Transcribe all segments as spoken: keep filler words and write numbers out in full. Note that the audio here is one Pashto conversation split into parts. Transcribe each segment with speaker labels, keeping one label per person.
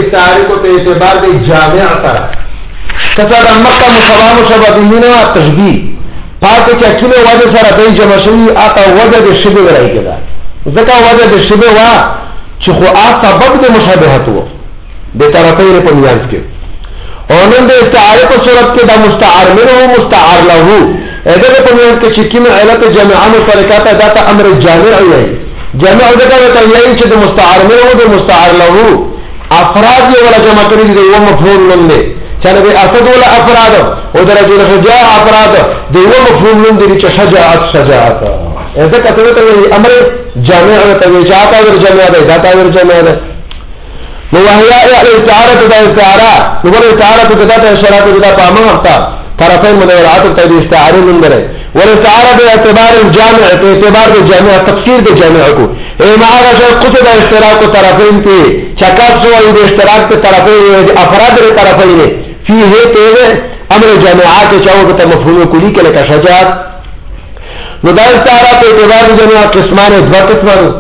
Speaker 1: استعاره کو ته اعتبار دی جامع سره کته د مکه مصبا مشابهینه تشبیه پاتې چې کله وجه سره د جمع شوی اته وجه د شبه راځي کدا ځکه وجه د شبه وا چې خو ا سبب د مشابهت وو د طرفین په میانس کې او نن د استعاره په صورت کې د مستعار منه مستعار له اګه په میانس کې چې کوم علت جمع مشترکات دا امر جامع وي جمع دغه ته یی چې د مستعار منه او د مستعار له افراد یې ولا جمع کړی دی یو مفعول نه چانه به اسد ولا افراد او درجه شجاع افراد دی یو مفعول نه دی چې شجاعت شجاعت اګه کته ته امر جامع ته جاءت او جمع ده ذات او جمع ده نو وهي الاستعاره د استعاره نو ول استعاره د ذات اشارات د پامه وخت طرفین مدورات ته د استعاره من بره ول استعاره به اعتبار الجامع ته اعتبار د جامع تفسیر د جامع کو اے معاذ قصد اشتراک طرفین کې چکا سو د اشتراک ته طرفین افراد د طرفین فيه ته امر جامعات چاو ته مفهوم کلی کې لکه شجاعت نو دا استعاره په اعتبار د جامع قسمان دوه قسمه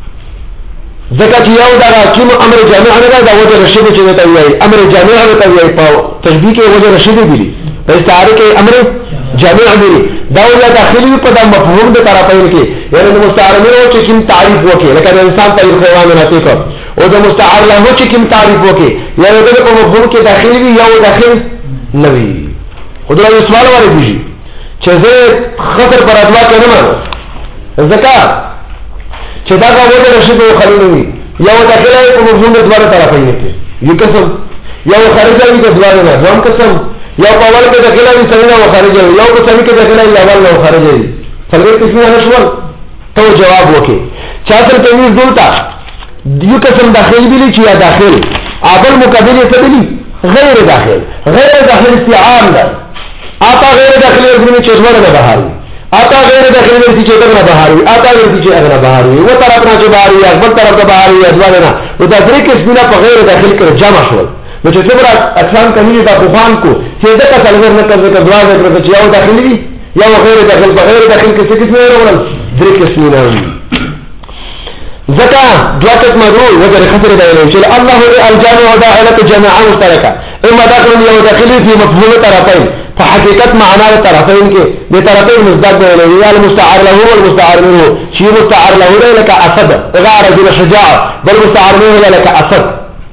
Speaker 1: ذکر چې یو دا کوم امر جامع نه دا وجه رشید چې ته وایي امر جامع نه ته وایي په تشبیه کې وجه رشید دی په استعاره کې امر جامع دی دا ولا داخلي په د مفهوم د طرفین کې یعنی د مستعار له چې کوم تعریف وکړي لکه د انسان په حیوان نه تکو او د مستعار له چې کوم تعریف وکړي یعنی د په مفهوم کې داخلي وي یو داخل نه وي خدای یو سوال ورته چې زه خطر پر ادوا کې نه مانو زکات چې دا وجه رشید او خلیلوي یو داخله په مفهوم د دوه طرفین کې یو قسم یو خارجي د دوه نه دوم قسم یو په اول کې داخله وي څنګه او خارجي یو په څنګه کې داخله وي اول او خارجي څلور قسمه نشول ته جواب وکي چا تر تمیز دلته یو قسم داخلي دي چې یا داخل عادل مقابل څه دي غیر داخل غیر داخل استعام ده آتا غیر داخلي ورته چې څومره نه بهاري آتا غیر داخلي ورته چې څنګه بهاري آتا ورته چې څنګه بهاري و طرف نه چې بهاري یا بل طرف ته بهاري ځوانه نه او دا درې قسمه په غیر داخلي کې جمع شول نو چې څومره اقسام کمی دا خوان کو چې دا څلور نه کړو چې دوا ورته چې یو داخلي یا غیر داخل په غیر داخل کې څه قسمه ورول درې قسمه نه زکا دوا قسمه رول وجه خطر دی چې الله الجامع وداعله جماعه مشترکه اما داخل یو داخلي في مفهوم طرفين فحقیقت معنا طرفین کې د طرفین مصداق دی یا المستعار له او المستعار منه شی مستعار له لك اسد اذا رجل شجاع بل مستعار منه لك اسد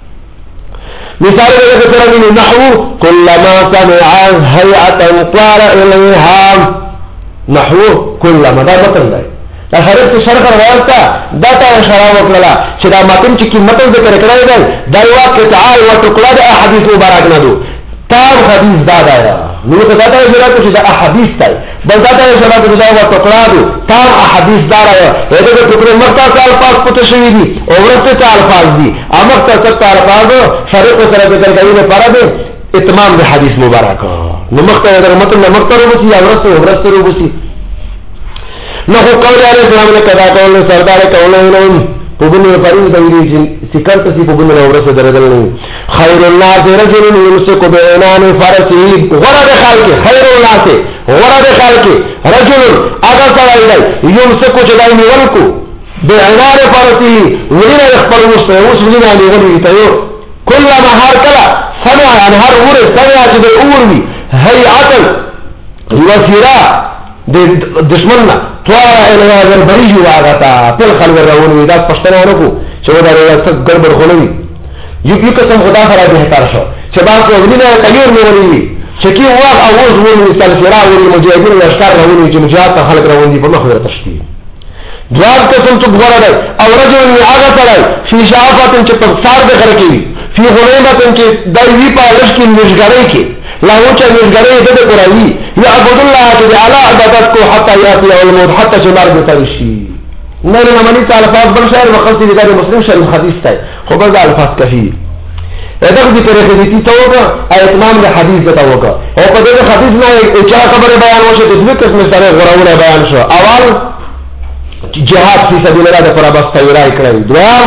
Speaker 1: مثال دغه سره من نحو كلما سمع هيئه طار اليها نحو كلما دا متن دی دا حرف شرح ورته دا ته اشاره وکړه چې دا متن چې متن ذکر کړی دی دا یو قطعه او ټکړه د احادیث مبارک نه دو تار حدیث دا دا نو ته دا ته اشاره کوي چې احادیث دی بل دا ته اشاره کوي چې دا ټکړه دو تار احادیث دا راځي دا ټکړه مرتا الفاظ پته شوی دي او ورته الفاظ دي امر ته الفاظ شرح سره ذکر کوي نه پر ده اتمام د حدیث مبارک نو مخته در متن مخته وروسی یا ورسته ورسته وروسی نو قول علیہ السلام نے کدا قول سردار قولین پوبن فرین دوی سکرت سی پوبن ورس درجل نہیں خیر الناس رجل یمسک بعنان فرسه غرد خلق خیر الناس غرد خلق رجل اگر سړی دی یمسک جدای نیولکو بعنان فرسه ولنا يخبر مسلم ولنا نیولې ته کله هر کله سمع عن هر ور سمع چې د اوري هيئه وسيرا د دشمننا توار الى البريج واغتا تل خلق راونی دا پښتنه ورکو چې دا څه ګربر خولوي یو یو قسم خدا سره به تر شو چې با کو ولینه تغیر نوري چې کی واغ اوز ولې سلفرا ولې مجاهدین لشکار راونی چې مجاهد خلق راونی په مخ ورته تشتی دوار قسم ته غوړه او رجل هغه سره فی شعافت چې په سار به غره کوي فی غلیمت چې دایوی په لښ کې نشګړې کې لا وجه نشګړې د قرآنی يعبد الله تعالى عبادت کو حتى ياتي الموت حتى شمار بترشي نه نه معنی تعالی الفاظ بل شعر وخصي د مسلم شرح حدیث ته خو به الفاظ کفي دغه دې طریقې دي توګه اتمام د حدیث ته توګه او په دې حدیث نه چې خبره بیان وشي د دې قسم سره غوړونه بیان شو اول جهاد فی سبیل الله د پرابس تیرای کړی دوام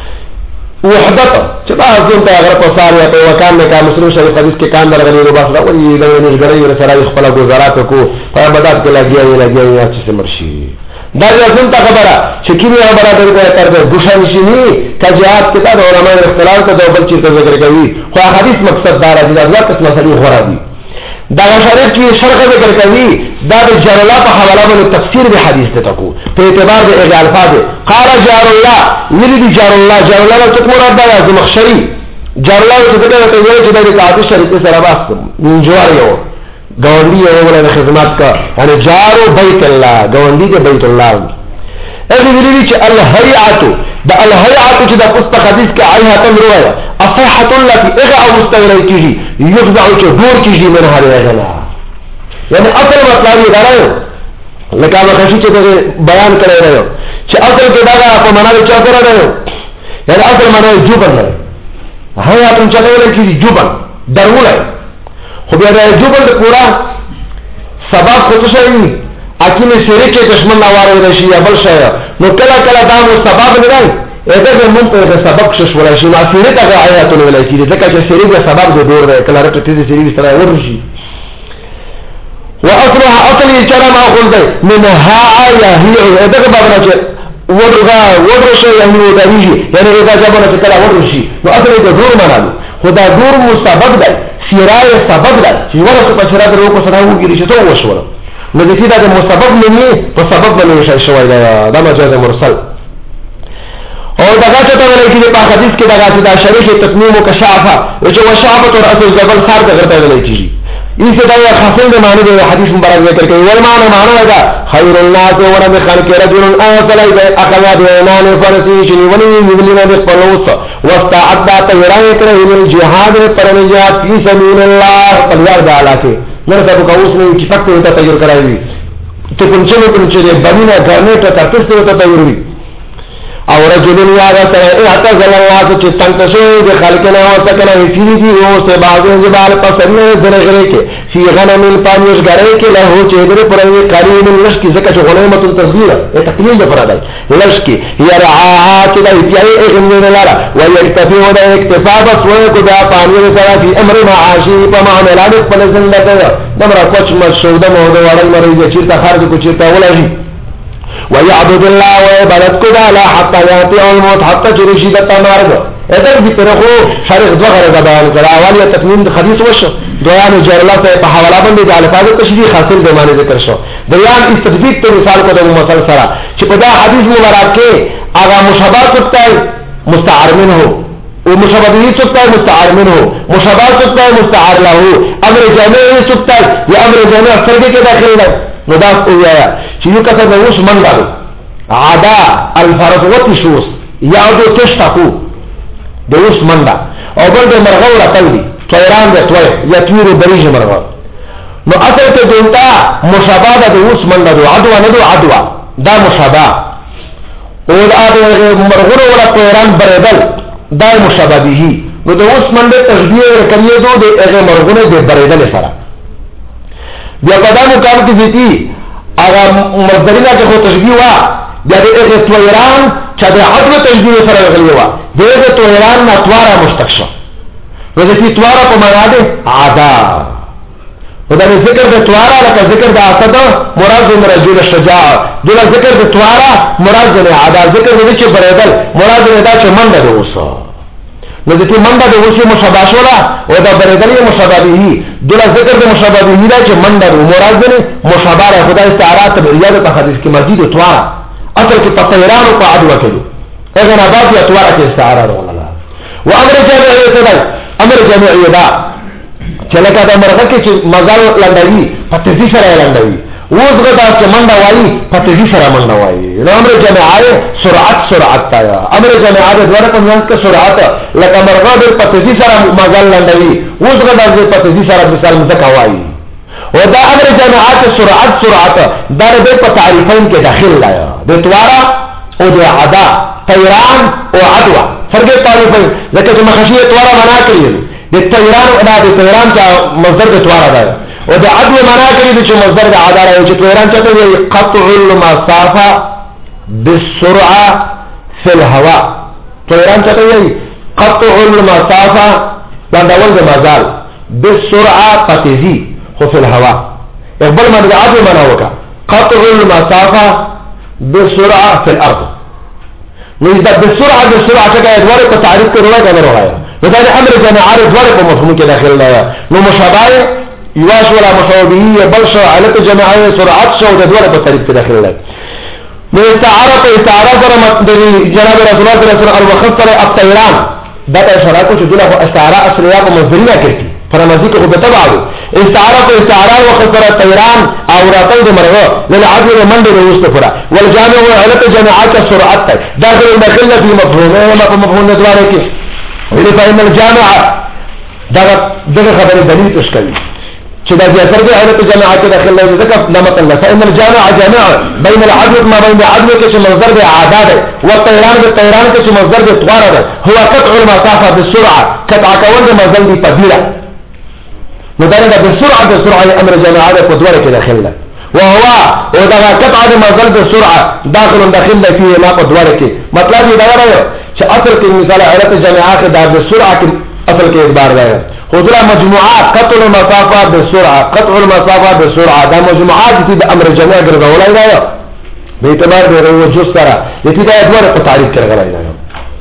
Speaker 1: وحدت چې تاسو ته هغه په ساري په وکړ نه کا مسلم شریف حدیث کې کان درغلي رو باسه او یې د نشګړې سره خپل گزارات کو په بدات کې لګیا وي لګیا وي چې مرشي دا ځون ته خبره چې کیمیا خبره درته تر ګوښه نشي کا جهاد کتاب علماء اختلاف ته د بل چیز ذکر کوي خو حدیث مقصد دا راځي دا ځکه چې مسلې غوړه دي دا شریف کې شرح ذکر کوي دا د جار الله په حواله باندې تفسیر به حدیث ته کو په اعتبار د اغه الفاظ قال جار الله یری جار الله جار الله څه مراد دا زمخشری جار الله څه دغه ته ویل چې د حدیث شریف سره واسطه جوار یو گوندی یو ولر خدمات کا یعنی جارو بیت الله گوندی کے بیت الله اې ویلي چې الهیعه د الهیعه چې د پستق حدیث کې عینه تم روايه اصحه التي اغه او مستغرق کیږي یخضع چې دور کیږي من هغه غلا یعنی اصل مطلب یې راځي لکه هغه شی چې بیان کړی راځي چې اصل کې دا په معنا کې څه راځي یعنی اصل معنا جوبن نه هيا تم چلول کیږي جوبن درول خو بیا د جوبن د پورا سبب خو څه شي اکیمه سری کې دشمن نواره رشي یا بل شي نو کله کله دا مو سبب نه دی اته موږ ته سبب شش ولا شي ما سری ته آیات نه ولا کیږي ځکه چې سری د سبب د دور دی کله راته دې سری سره ورشي واصلها اصل الكلام اقول ده منها يا هي اته په بابا چې ورغا ورشي یعنی ودایي یعنی دا ځبره چې کله ورشي نو اصل د دور معنا خدا دور مو سبب دی سیرای سبب دی چې ورته په شراب ورو کو سره وګوري چې تو وشوره نو د دې د مسبب نه په سبب باندې شي شوی دا د مجاز مرسل او دا څه ته ویل کېږي په حدیث کې دا چې دا شریک تقنیم او کشافه چې وشافه او اصل جبل خار ته ورته ویل کېږي ایسه دا خاصه د معنی د حدیث مبارک ذکر کوي ول معنی معنی دا خیر الناس ورب خلق رجل اصل اقلا بینان فرسی شنی ونی مبلنا بقلوس واستعد تیران کړه د جهاد پر نجات فی سبیل الله پلیار د علاقه نن تاسو کوس نه چې فقط ته تیار کړایي ته کوم چې کوم چې بمینه ګرنیټ ته تاسو ته تیار وي او رجل یاد سره اعتزل الله چې څنګه شو د خلقنا او سکنه فی دی او سے بعض جبال پسنه درغره کې فی غنم الپانیش غره کې له چې در پر قرین لش کی زکه چې غنیمت التصویر ته تقلیل ده پر ادای لش کی یرعا چې د ایای اغمن لاره و یکتفی و د اکتفا بس و کو دا پانی سره فی امر معاشی په معاملات په زندګه دمر کوچ مشهوده مو د وړل مریض چې ته خارج کو چې ته ولای ويعبد الله وعبادت كذا لا حتى ياتي الموت حتى ترشد التمارض اذا بترخو شرح ظهر زبان كذا اوليه تقنين حديث وشو دوان جرلا په حواله باندې د الفاظ تشریح حاصل به معنی ذکر شو بیان استدبیق ته مثال کو د مثال سره چې په دا حدیث مبارک کې هغه مشابهت کوي مستعار منه او مشابهت کوي مستعار منه مشابهت کوي مستعار له امر جامع کوي یا امر جامع فرق کې داخل دی نو دا اویا چې یو کته د اوس منډه عاده الفرض وتشوس یا د تشتاکو د اوس منډه او بل د مرغو راټل دي طیران د توي یا تیر بریج مرغو نو اصل ته دلته مشابهه د اوس منډه د عدوا نه د عدوا دا مشابهه او د مرغو ولا طیران بریدل دا مشابهه نو د اوس منډه تشبیه کوي د هغه مرغو د بریدل سره بیا قدامو کام کی زیتی اگا مصدرینا که خود تشبیه وا بیا ده اغی تویران چا ده عدل تشبیه سر اغلی وا ده اغی تویران نا توارا مشتق شا و ده تی توارا پا مراده عدا و ده ذکر ده توارا لکا ذکر ده عصد مراد ده مرجول الشجاع دولا ذکر ده توارا مراد ده عدا ذکر ده چه بریدل مراد ده دا چه من ده اوسا نو دې منډه د اوسې مشابه شولا او دا بریدلې مشابه دي دله ذکر د مشابه دي دا چې منډه مراد دې مشابه خدای استعارات په ریاض په حدیث کې مزید تواره اصل کې تطیران او عدوه کړي هغه نه بعد یا تواره کې استعاره ولا و امر جامعي څه امر جامعي دا چې لکه دا مرغه کې چې مزال لندوي په تیزی سره لندوي اوس غدا چې منډه وایي په تیزی سره منډه وایي نو امر جامعي سرعت سرعت تا امر جامعي د ورته په منځ کې سرعت لکه مرغه د په تیزی سره مزال لندوي اوس غدا د په تیزی سره مثال مزکا وایي او دا امر جامعات سرعت سرعت دا د په تعریفین کې داخل دی د توارا او د عدا طیران او عدوه فرق تعریفین لکه چې مخشیه توارا معنا کوي د طیران او د طیران چې مصدر د توارا دی او د عدوه معنا کوي چې مصدر د عدا راځي چې طیران چته وي قطع المسافه بالسرعه في الهواء طیران چته وي قطع المسافه دا ډول د مزال بالسرعه پتیزی خو في الهواء اقبل ما د عدوه معنا وکا قطع المسافه بسرعه في الارض. نو دا بسرعه بسرعه څنګه ادوار په تعریف کې روایت نه راغلی نو دا امر جماعه ادوار په مفهوم کې داخل نه نو مشابه یواش ولا مشابهه بل شو علت جماعه سرعت شو د ادوار په تعریف کې داخل نه نو استعاره په استعاره سره جناب رسول الله صلی الله علیه وسلم الوقت سره الطيران دا اشاره کو چې دغه استعاره اصليه په مصدريه کې فرمزي کې به تبعو استعاره په استعاره وقت سره طيران او راتل د مرغه للعدل من د مستفرا والجامع علت جماعات السرعات داخل داخل في مفهومه ما په مفهوم نظر کې ولې فإن الجامع دا دغه خبره دلیل تشکل چې دا ذکر دی علت جماعات داخل له ذکر لما قال فإن الجامع جامع بين العدل ما بين العدل کې چې مصدر د عادت والطيران بالطيران کې چې مصدر د طوار ده هو قطع المسافه بالسرعه قطع کول د مصدر د تبديل نو دا د بسرعه د سرعه امر جماعه په دوره کې داخل ده وهو او دا قطع د مصدر د سرعه داخل داخل فيه ما په دوره کې مطلب دا راځي چې اصل کې مثال علت جماعه د بسرعه کې اصل کې اعتبار ده خذلا مجموعات قطع المسافه بسرعه قطع المسافه بسرعه دا مجموعات دي د امر جماعه ګرځولای دا به اعتبار د وجود سره دې دا دوره په تعریف کې راغلی دا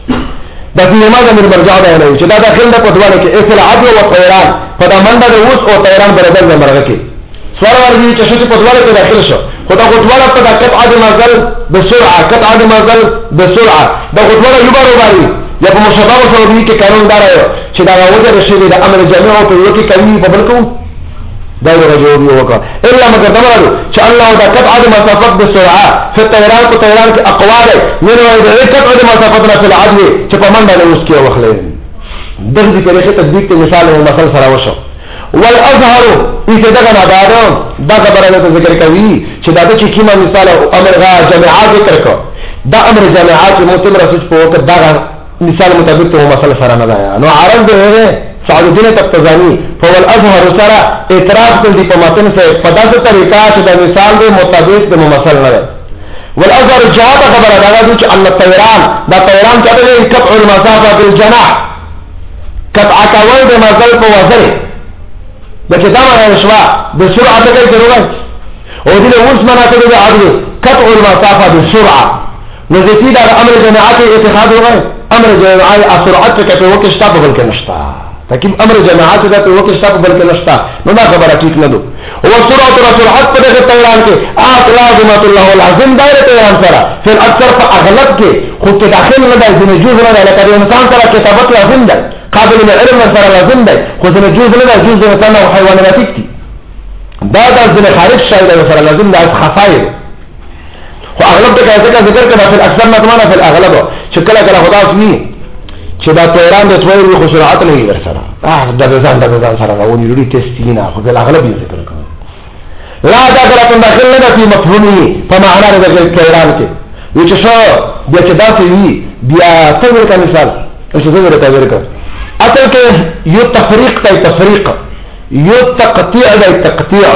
Speaker 1: دا په لماذا من مرجع ده نه چې دا داخل ده په دوره کې اصل عدل او طيران په دا منډه د اوس او طيران برابر د مرغه کې سوال ورغی چې شته په دوره کې داخل شو خدا غوټواله په قطع د مازل بسرعه قطع د مازل بسرعه دا غوټواله یو بارو باري یا په مشابه سره دي کې قانون دار چې دا وجه د شی د امر جماعه په یو کې کوي په بل کو دا یو جواب یو وکړه الا مگر دا ورو چې الله دا قطع د مسافت بسرعه په طيران په طيران کې اقوال نه وایي دا قطع د مسافت نه په العدل چې په منډه له اوس کې وخلې دغه دې په تطبیق ته مثال او مثال سره وشو والازهر اذا دغه نادارو دا خبره ته ذکر کوي چې دا د چې کیما مثال او امر غا جماعه ذکر کو دا امر جماعه چې متمر رسول په وخت دا مثال مطابق ته مثال سره نه ده نو عرض ده سعد الدين تقتزانی فول ازهر سره اعتراض کوي په متن سره په داسې طریقه چې دا مثال د مطابق د ممثل نه ده والازهر جواب خبره دا ده چې ان الطيران دا طيران چې ده قطع المسافه بالجناح قطع کول د مزل په وزن د چې دا معنی شوا د سرعت کې ضرورت او دې اوس مناطق د عدل قطع المسافه بالسرعه نو دې دا امر جماعت اتخاذ وغيره امر جماعي سرعت کې په وکه شته په بل کې نشته تکي امر جماعت کې په وکه شته په بل کې نشته نو دا خبره ټیک نه ده او سرعت او سرعت په دغه طيران کې اطلاق الله العظیم دایره طيران سره په اکثر په اغلب کې خو کې داخل نه دی چې جوز نه لکه انسان سره کتابت لازم ده قابل العلم سره لازم ده خو چې جوز نه ده جوز انسان او حیوانات دي دا د خارج شای سره لازم ده خفایر خو اغلب ته څنګه ذکر کړه په اکثر نه معنا په اغلب چې کله کله خدا اسمي چې دا طيران د تویر خو سرعت نه ور سره اه د ځان د ځان سره راونی لري تستینا خو په اغلب یې ذکر کړه لا دا کله داخل نه په مفهومي په معنا د طيران کې و چې شو بیا چې دا وی بیا څنګه کا مثال چې څنګه راته ورکړه اصل کې یو تفریق ته تفریق یو تقطيع له تقطيع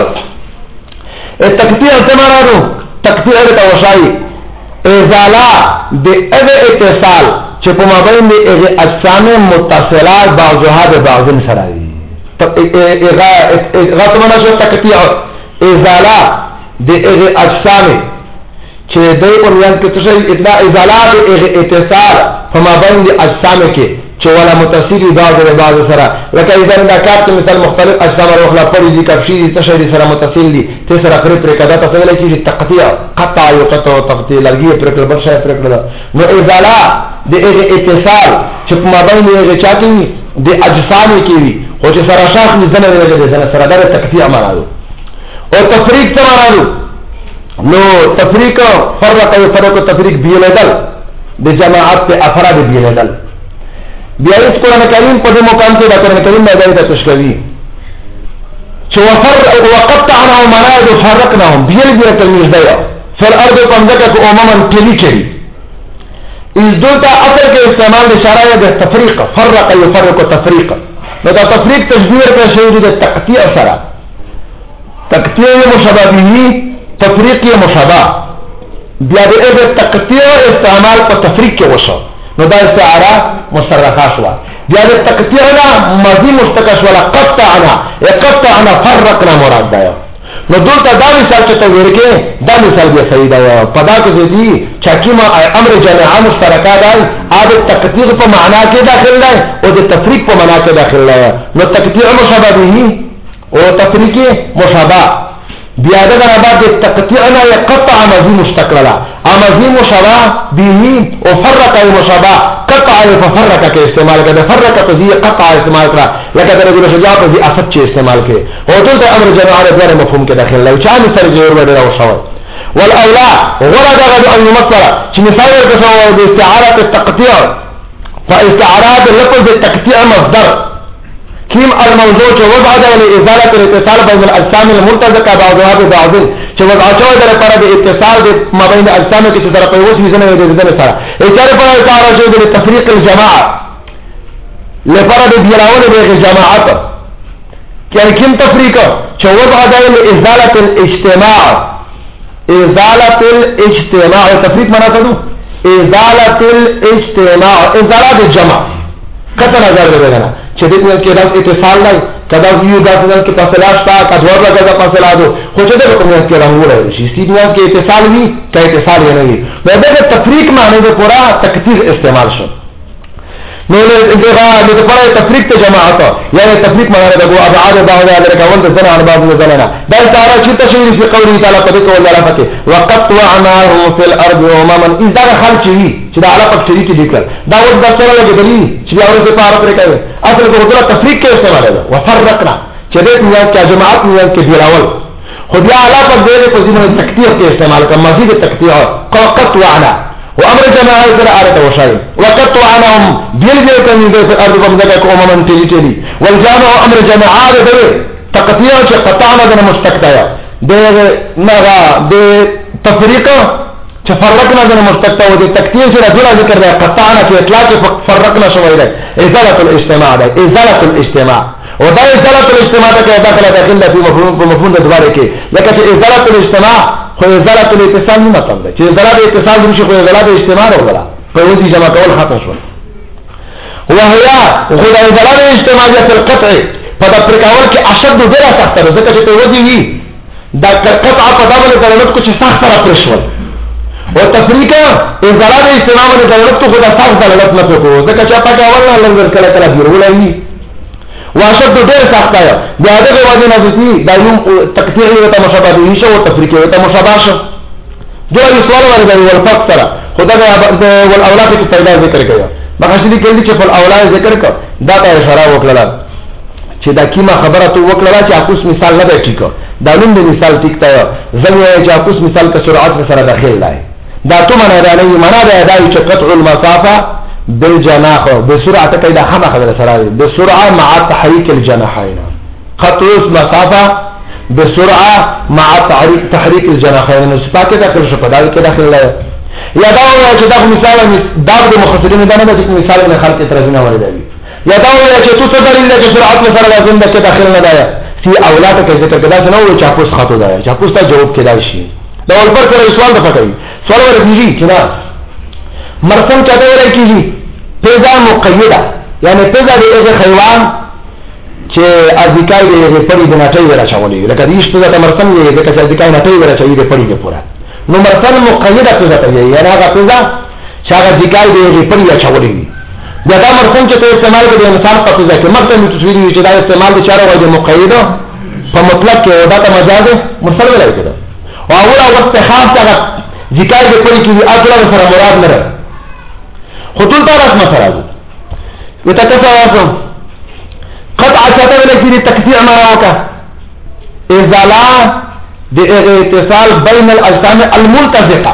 Speaker 1: التقطيع ثمره تقطيع له وشاي ازاله د اغه اتصال چې په مابین د اغه اجسام متصلات بعضها به بعض سره دي اغه اغه ثمره شو تقطيع ازاله د اغه اجسام چې دای په ویان کې څه اطلاع ازاله د اغه اتصال په مابین د اجسام کې چې ولا متصل بعض له بعض سره لکه اذا دا کار مثال مختلف اجسام او خلا پرې دي کفشي تشری سره متصل دي ته سره خري پر کدا ته ویل چې تقطيع قطع یو قطع تقطيع لګي پر کله بل شي پر کله نو ازاله د اتصال چې په مابین یې چاته د اجسام کې وي او چې سره شاخ نه زنه نه سره دا تقطيع مرادو او تفریق څه مرادو نو تفریق فرق او فرق تفریق بیلدل د جماعت په افراد بیلدل بیا اس قرآن کریم په دې مقام کې دا قرآن کریم نه دی تاسو کوي چې وفر وقطعناهم مناد فرقناهم بیل بیل تلمیذ دی فالارض قمدك عموما کلی کلی از دوتا اصل کې استعمال اشاره د تفریق فرق يفرق تفریق نو دا تفریق تشبیه کا شی د تقطيع سره تقطيع مشابه به تفریق مشابه بیا د تقطيع استعمال په تفریق کې وشو نو دا استعاره مصرفه شو بیا د تقطيعنا ماضي مستقش ولا قطعنا قطعنا فرقنا مراد ده نو دلته دا مثال چې ته ورکې دا مثال بیا صحیح ده په دا کې دي چې کیما امر جماعه مشترکه ده د تقدیر په معنا کې داخل ده او د تفریق په معنا کې داخل ده نو تقدیر مشابه به او تفریق مشابه بیا دا بعد د تقطيع نه يقطع ماضي مستقل لا ماضي مشابه به او فرق مشابه قطع ففرق کې استعمال کړه فرق ته قطع استعمال کړه لکه د رجل شجاع په افت چې استعمال کړي او ټول امر جماعه د مفهوم کې داخل لا چا سره جوړ وړه او شاو والاولى ورد غد ان يمثل چې مثال ورکړو د استعاره التقطيع فاستعاره لفظ التقطيع مصدر كيم الموضوع وضع ده لإزالة الاتصال بين الأجسام المرتزقة بعضها ببعض چې وضع شوی د لپاره د اتصال د ما بین اجسام کې چې سره په اوس وزنه د ځنه سره اشاره په اړه راځي د تفریق الجماعه لپاره د بیراول د جماعت کې کوم تفریق چې وضع ده لإزالة الاجتماع إزالة الاجتماع تفریق معنا څه ده إزالة الاجتماع إزالة الجمع کته نظر ورغنه چې دې کې دا اتصال نه کدا یو دا څنګه کې فاصله شته کډور لګا فاصله ده خو چې دا کومه کې راوړل شي ستې کې اتصال وي کې اتصال نه وي دا د تفریق معنی د پورا تکثیر استعمال شو نو له دغه د پورا تفریق ته جماعت یعنی تفریق معنی د ابعاد بعض د کول د زنه عن بعض نه نه دا تعالی چې تشریح په قوله تعالی په دې کول علاقه کې وقت وعناه في الارض ومن اذا خلق وي چې دا علاقه شریک دي کړ دا و د سره لګي چې دا ورته په اړه پرې کوي اصل کو د تفریق کې استعمال ده وفرقنا چې دې نه چې جماعت نه کې بیراول خو بیا علاقه دې په ځینو تکتیق کې استعمال کوي مزید تکتیق وقت وعناه وامر جماعه سره ارته وشای وقت عنهم دل دې کوي د ارض په ځای کې عموما تلي تلي والجامع امر جماعه دې تقطيع چې قطعنا د مستقطع د نغا د تفریق چې فرقنا د مستقطع او د تقطيع سره جوړ ذکر دی قطعنا چې اطلاق فرقنا شوی دی ازاله الاجتماع دی ازاله الاجتماع او دا ازاله الاجتماع ته داخله داخله په مفهوم په مفهوم د دواره کې لکه چې ازاله الاجتماع خو ازاله الاتصال نه مطلب دی چې ازاله الاتصال نشي خو ازاله الاجتماع ولا په دې جمع کول ختم شو وهي خو دا ازاله الاجتماع د القطع په د پرکاول کې اشد ډیره سخت ده ځکه چې په ودی وی دا قطع په دغه ضرورت کو چې سخت را پرشول او تفریقه ازاله الاجتماع د ضرورت کو خدا سخت ضرورت نه کو ځکه چې په کاول نه لنګر کله کله بیرولای واشد ډېر سخت دی بیا دغه وجه نه دي دا یو تقطيع او مشابه دي شو او تفریق او مشابه شو دا یو سوال ورته ول فکر خدای ول اولاد کې پیدا ذکر کړو مخاشدي کړي چې په اولاد ذکر کړ دا ته اشاره وکړه چې دا کیما خبره تو وکړه چې اپوس مثال نه دی ټیک دا لوند مثال ټیک تا زموږ چې اپوس مثال کا سرعت سره داخل دی دا تو معنا دا نه معنا دا دی چې قطع المسافه بالجناح بسرعه كده خمه خبره سره بسرعه مع تحريك الجناحين قطع المسافه بسرعه مع تحريك تحريك الجناحين نسبته داخل شو پدای کې داخل لا یا دا وایي چې دا مثال دا د مختصرین دا نه د مثال نه خلق ترجمه ولري یا دا وایي چې تو څه دلیل چې سرعت سره لازم ده چې داخل نه دی سی اولاد کې ذکر کړه چې نو چې تاسو خاطو دی چې تاسو ته جواب کړئ شي دا ولبر سره سوال ده پکې سوال ورکړي چې نه مرسم چاته ورکړي پیدا مقیده یعنی پیدا دی ایغه حیوان چې ازیکای دی ایغه پری د نټي ورا چولې لکه دې شته د مرسم یې د کچا ازیکای نټي ورا چولې د پری د پورا نو مرسم مقیده پیدا کوي یعنی هغه پیدا چې هغه ازیکای دی ایغه پری ورا چولې دا د مرسم چې ته استعمال کوي مثال په پیدا کې مرسم د تصویر چې دا استعمال د چاره وایي مقیده په مطلق کې دا ته مجاز مرسل ویل کېده او اوله وخت خاص هغه ازیکای د پری کې اصله سره مراد نه خطول طرف مثلا وتكسر قطع شتى لكن التكثير معك ازاله باتصال بين الاجسام الملتصقه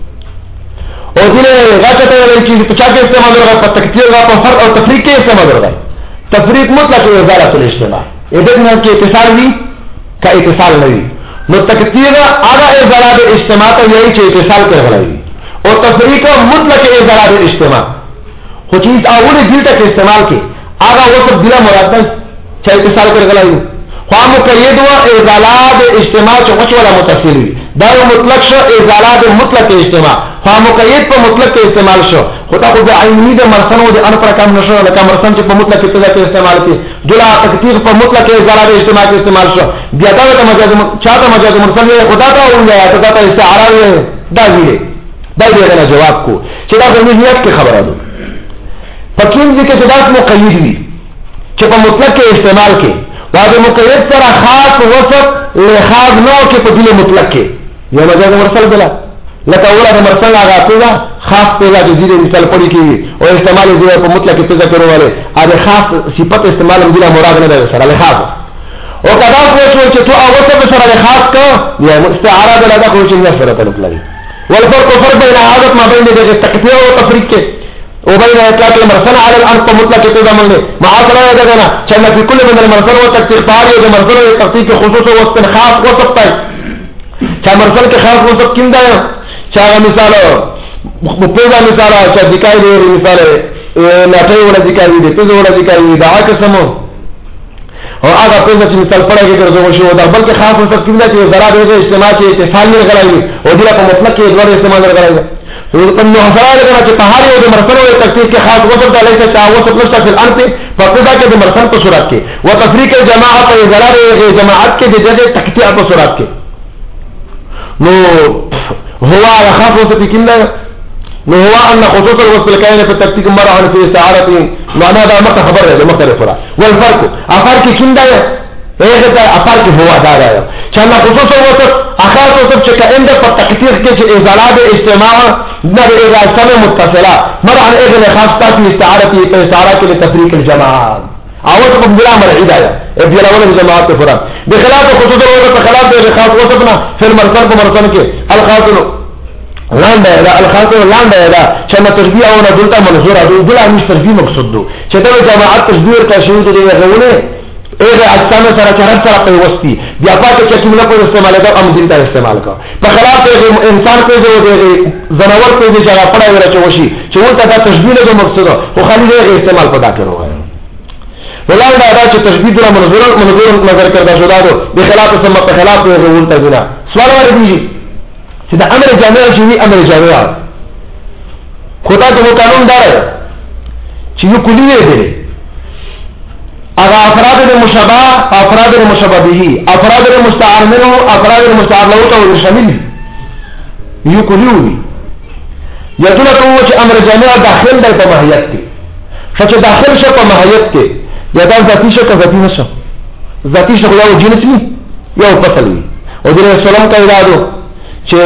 Speaker 1: او دې غاټه لکه چې په چا کې استعمال ورغه په تکثیر او په فرق او تفریق کې استعمال ورغه تفریق مطلق ازاله الاجتماع اذا نه کې اتصال وي کا اتصال نه وي نو تکثیر هغه ازاله الاجتماع ته یې چې اتصال کوي او تفریق مطلق ازاله الاجتماع خو چې اوله دلته کې استعمال کې هغه وخت بلا مراد چې اتصال کوي غلای خو مقید و ازاله الاجتماع چې وڅ ولا متصل دا یو مطلق شو ازالات مطلق اجتماع خو مقید په مطلق کې استعمال شو خو دا خو د عینی د مرسن او د ان پر کم نشو لکه مرسن چې په مطلق کې استعمال کی دلا تکتیر په مطلق کې ازالات اجتماع کې استعمال شو بیا دا د مجاز چاته مجاز مرسل خدا ته وایي ته دا استعاره دا ویلې دا دې نه جواب کو چې دا د نیت کې خبره ده پکې دې کې صدات مقید وي چې په مطلق کې استعمال کې واده مقید سره خاص وصف له خاص نو کې په دې مطلق کې یو مجاز مرسل بلا لکه اوله د مرسل هغه پیدا خاص پیدا د دې مثال پړي کې او استعمال دې په مطلق کې پیدا کړواله هغه خاص صفت استعمال دې مراد نه ده سره له خاص او کدا کوم چې تو هغه څه سره له خاص کا یا استعاره ده دا کوم چې نه سره تعلق لري والفرق فرق بين عادت ما بين التكفير والتفريق وبين اطلاق المرسل على الارض مطلق كده من معاصره ده انا كان في كل من المرسل والتكفير طاري المرسل والتخصيص خصوصا واستنخاص وصف طيب كان مرسل کے خاص وصف کیندا چا مثال مپودا مثال چا ذکر دی مثال لاټي ولا ذکر دی په ولا ذکر دی دا قسمو او هغه په ځکه مثال پړای کې ګرځول شو دا بلکې خاص وصف کیندا چې زرا د اجتماع کې اتصال نه غلایي او دغه په مطلق کې دوه استعمال غلایي په نو حضرات کې چې طهاري او د مرسل او تکفیر کې خاص وصف د ليس چا وصف نشته په الارض په قضا کې د مرسل په صورت کې او تفریق الجماعه په زلال جماعت کې د دغه تقطيع په صورت کې نو هو على خاص وصف کیندا نو هو ان خصوص الوصف الكائن في التكتيك مره عن في استعاره معناه دا مخ خبر ده مختلف فرع والفرق افرق کیندا هغه دا افرق هو دا دا چې ان خصوص الوصف اخر وصف چې کاند په تکتیک کې چې ازالات اجتماع نه اجازه متصله مره عن اذن خاص في استعاره في استعاره لتفريق الجماعه او ته بلا مرعي دا بلا ولا جماعت فرع بخلاف خصوص الوصف خلاف د خاص وصفنا في المرسل مرسل کې الخاص لاندې دا الخاص لاندې دا چې ما تشبيه او نه دلته منظور ده بلا مش تشبيه مقصود ده چې دا جماعت تشبيه کا شی دې غوونه اې اجسام سره چرته سره په وستي بیا پاتې چې موږ په استعمال دا ام دین ته استعمال کا په خلاف انسان په دې زناور په دې جگہ پړای ورچ وشي چې ولته دا تشبيه له مقصود خو خالي دې استعمال پدا کړو ولای دا چې تشبيه د منظور منظور نظر کړدا شو دا به خلاف سم په خلاف دې ولته دنا سوال ورته چې دا امر جامع شي امر جامع خدا ته قانون دار چې یو کلیه دی هغه افراد المشابه افراد المشابه به افراد المستعار منه افراد المستعار له ته شامل یو کلیه دی یدل ته چې امر جامع داخل دی په ماهیت کې چې داخل شو په ماهیت کې یا دا ذاتی شو که ذاتی نشو ذاتی شو یو جنس ني یو فصل وي او د رسول کا ارادو چې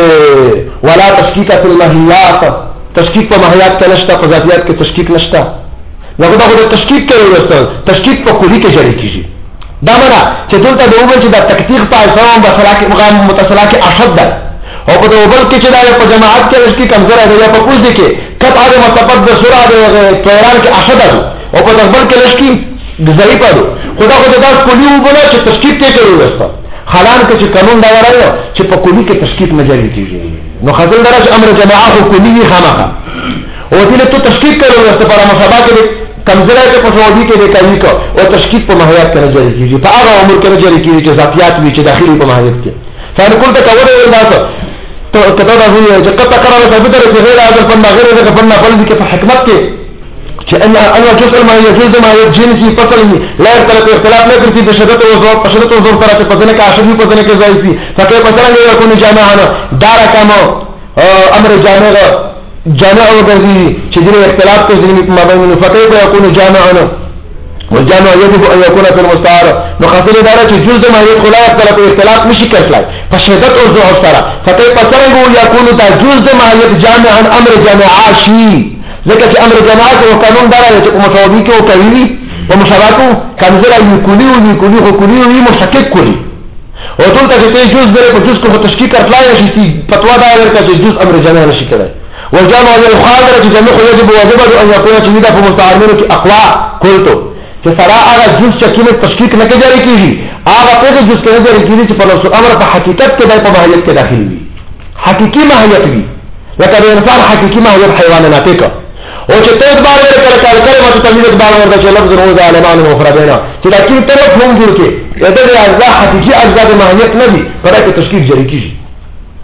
Speaker 1: ولا تشکیک فی الماهیات تشکیک په ماهیات کې نشته په ذاتیات کې تشکیک نشته لکه دا خو تشکیک کوي ورسره تشکیک په کلی کې جاری کیږي دا معنا چې دلته د وګړي چې د تکتیق په اساس په صلاح مقام متصلا کې اشد ده او په وګړي کې چې دا په جماعت کې تشکیک کمزور دی یا په پوز دي کې قطع د متفق د سورہ د قرآن کې اشد ده او په تقبل کې لشکي ضعیف ده خدا خو دا کلی وګړي چې تشکیک کې کوي ورسره حالان کې چې قانون دا وایي چې په کلی کې تشکیک نه جاری کیږي نو خاصل درجه امر جماعه او کلی خامخه او دې ته تشکیک کړو ورته پر مصابات کې کمزوري کې په سعودي کې د کوي کو او تشکیک په ماهیت کې نه جاری کیږي په هغه امور کې نه جاری کیږي چې ذاتيات وي چې داخلي په ماهیت کې فان كنت کوله ولا ته کته دا وایي چې کته قرار ثابت لري چې غیر هذا فن غیر هذا فن فل کې په حکمت کې چې ان ان جزء ما يجوز ما جنسي فصل لا يختلف اختلاف لا في بشدت وزور بشدت وزور طرف فزنه كاشفي فزنه كزايفي فكيف مثلا يكون جامعا دار كما امر جامع جامع وغيره چې دې اختلاف کې ځینې په مابین فكيف يكون جامعا والجامع يجب ان يكون في المستعار نو خاصه دا چې جزء ما يدخل اختلاف اختلاف مشي کړلای فشدت وزور سره فكيف مثلا يكون دا جزء ما يجامع امر جامع عاشي ځکه چې امر جماعت او قانون دار چې مساوي کې او کوي او مشابهتو کمزره یو کلی او یو کلی او کلی او مشکک کلی او ټول ته چې جزء بره په جزء کو تشکیک کړلای شي فتوا دا ورکړه چې جزء امر جماعت نشي کړای والجامع الخاطر چې جمع يجب واجب ان يكون شديدا في مستعارمه کې اقوا قلتو چې سره هغه جزء چې کله تشکیک نه جاری کیږي هغه په جزء کې جاری کیږي چې په امر په حقیقت کې د په ماهیت کې داخلي وي حقيقي ماهیت وي لکه د انسان حقيقي ماهیت حیوانات کې او چې ته د باندې کړه کار کړې مته تلويذ باندې ورته چې لفظ روز عالمان مفردینا چې دا کې طرف هم جوړ کې دا د اجزاء حقيقي اجزاء د ماهیت نه دي پر کې تشکیک جاری کیږي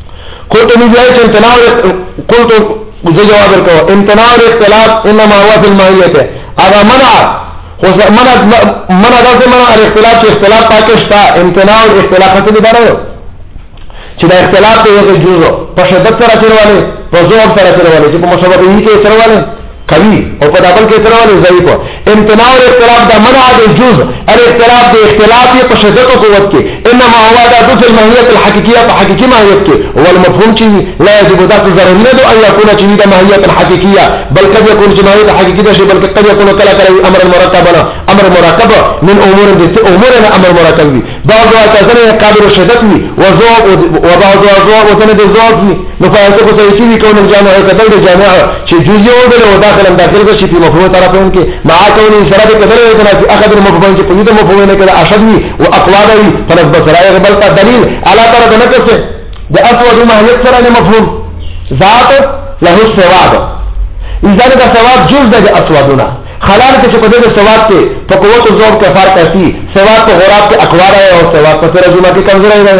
Speaker 1: قلت من جهة امتناع قلت زي جواب الكو امتناع الاختلاف انما هو في الماهیت هذا منع منع منع ده منع الاختلاف چې اختلاف پاکشتا امتناع الاختلاف څه دي درو چې دا اختلاف ته جوړو په شدت سره چرواله په زور سره چرواله چې په مشابه یې کې چرواله قوي او په دابل کې چرواله ضعیف امتناع الاختلاف دا منع د جزء الاختلاف د اختلاف په شدت او قوت کې انما هو دا د الماهیت الحقیقیه په حقیقي ماهیت کې هو المفهوم چې لا يجب ذات ضروري نه ان يكون چې د ماهیت الحقیقیه بل قد يكون چې ماهیت حقیقي شي بلکې قد يكون کله کله امر مرکب امر مرکب من امور د امورنا امر مرکب وي بعض اوقات قابل شدت وي وذوب وبعض اوقات وتنه د ذوب نو فائدہ کو صحیح وی کون الجامع کدل جامع چې جزئي او د داخل داخل شي په مفهوم طرفون کې مع كون شرط کدل وي چې اخذ المفهوم چې په دې مفهوم نه کده اشد وي او اقوال وي فنسب سرای بل کا دلیل اعلی طرف نه کڅه د اسود ماهیت سره مفهوم ذات له الثواب اذا دا ثواب جز د اسودنا خلال کې چې په دې ثواب کې په قوت او ذوق کې فرق کوي ثواب په غراب کې اقوال او ثواب په ترجمه کې کمزوري ده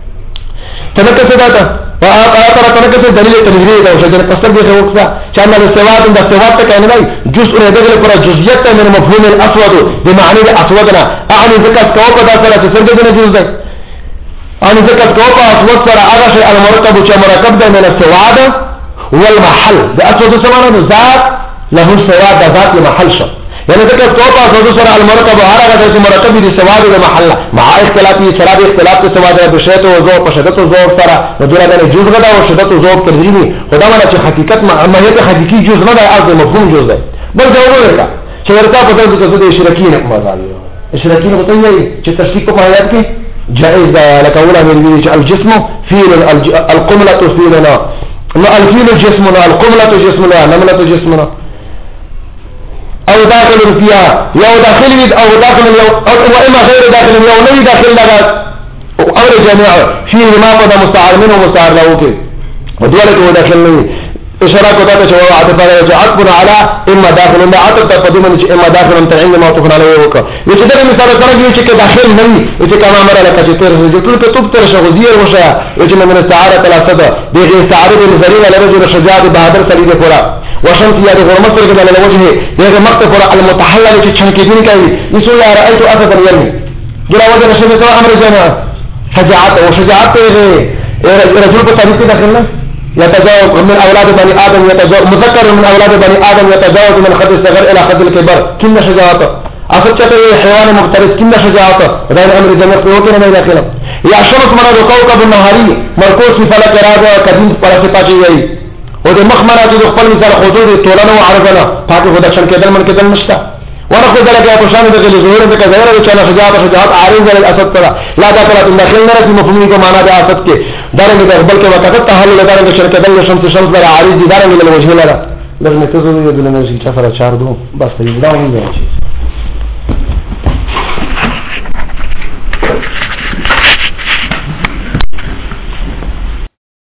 Speaker 1: تنه څه ده فآخر ترى ترى دليل تنويري ده وشجر قصر به وقفه كان الثواب عند الثواب كان لا جزء يدخل پر جزئيه من مفهوم الاسود بمعنى الاسودنا اعني ذكر كوكا ده سره تسرد ده جزء ده اعني ذكر كوكا اسود سره هذا شيء المركب چې مركب ده من الثواب والمحل ده اسود سمانه ذات له الثواب ذات المحل شو يعني ذكر كوكا اسود سره المركب هذا ده مركب دي ثواب المحل مع اختلافي شراب اختلاف ثواب بشيت وذوق وشدت وذوق سره وجرا ده جزء ده وشدت وذوق تدريبي خدا معنی چې حقیقت ماهیت حقيقي جزء نه ده از مفهوم جزء ده بل ضرور ده چې ورته په دغه څه د اشراکین مزال اشراکین په توګه چې تشریک په حیات کې جائز ده لکه ولا من چې الجسم فيه القمله فينا ما الفيل جسمنا القمله جسمنا نمله جسمنا او داخل فيها يو داخل او داخل يو واما غير داخل يو نبي داخل لغا امر جميع فيه ما قد مستعار منه مستعار له كده ودولك هو داخل نبي اشراك ذات شواء عطف عطف على اما داخل اما عطف تقدم اما داخل تعين ما عطف عليه وك يقدر مثال سره چې کې داخل نه وي چې کما امر لك چې تر چې ټول ته تب تر شغزيه وشا چې من استعاره ثلاثه دغه استعاره نظريه لرجل شجاع بهادر سليم پورا وشمس يا غرمت سره على وجه دغه مقت پورا المتحلل چې چن کې دین کوي يسو يا رايت اسد يرمي جرا وجه شجاع امر جنا شجاعت او شجاعت رجل په تاریخ داخل نه يتجاوز من اولاد بني ادم يتجاوز مذكر من اولاد بني ادم يتجاوز من خد الصغر الى خد الكبر كنا شجاعته اصبت حيوان مفترس كنا شجاعته غير امر جنة وكنا ما داخله يا شمس مراد كوكب النهاري مركوز في فلك راجع قديم فلسفه وي وده مخمره چې خپل مثال حدود تولنه او عرضنه پاکه خدا شن کېدل من کېدل نشته ورخو ذلك يا شان ذلك الظهور ذلك ظاهر وكان شجاعت شجاعت عارض للاسد ترى لا داخل داخل نه في مفهوم کو معنا د اسد کې دارنګ د بل کې وقت تحلل دارنګ شرکت د شمس شمس در عارض دارنګ له وجه لره لازم تزود د نمو چې چفره چار دو بس دا ونی